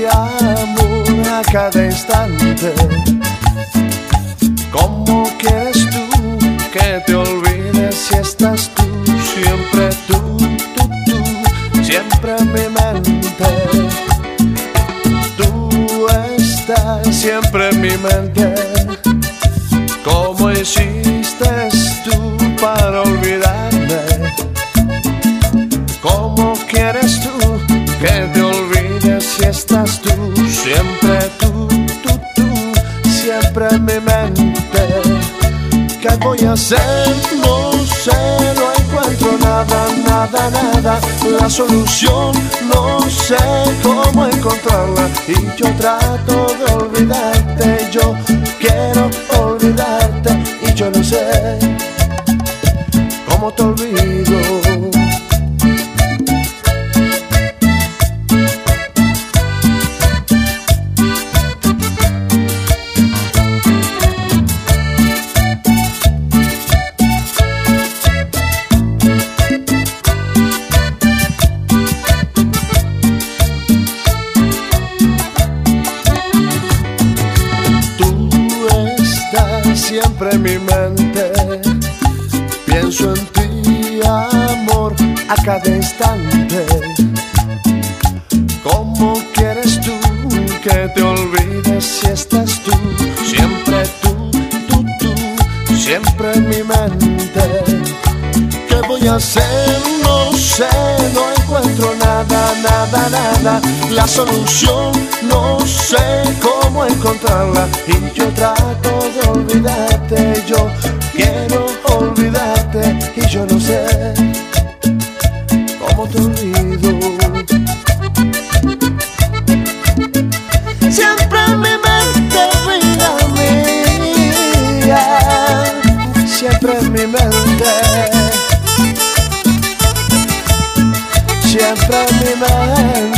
amor a cada instante. ¿Cómo quieres tú que te olvides si estás tú, siempre tú, siempre en mi mente? Tú estás siempre en mi mente. ¿Cómo hiciste tú para olvidarme? ¿Cómo quieres tú que te olvides si estás tú, siempre tú, siempre en mi mente? ¿Qué voy a hacer? No sé, no encuentro nada, nada, nada. La solución no sé cómo encontrarla. Y yo trato de olvidarte, yo quiero olvidarte. Y yo no sé cómo te olvido. Siempre en mi mente, pienso en ti, amor, a cada instante. ¿Cómo quieres tú que te olvides si estás tú, siempre tú, siempre en mi mente? ¿Qué voy a hacer? No sé, no encuentro nada, nada, nada. La solución no sé cómo encontrarla. Y yo trato de olvidarte, yo quiero olvidarte. Y yo no sé cómo te olvido. Siempre en mi mente, vida mía, siempre en mi mente, siempre en mi mente.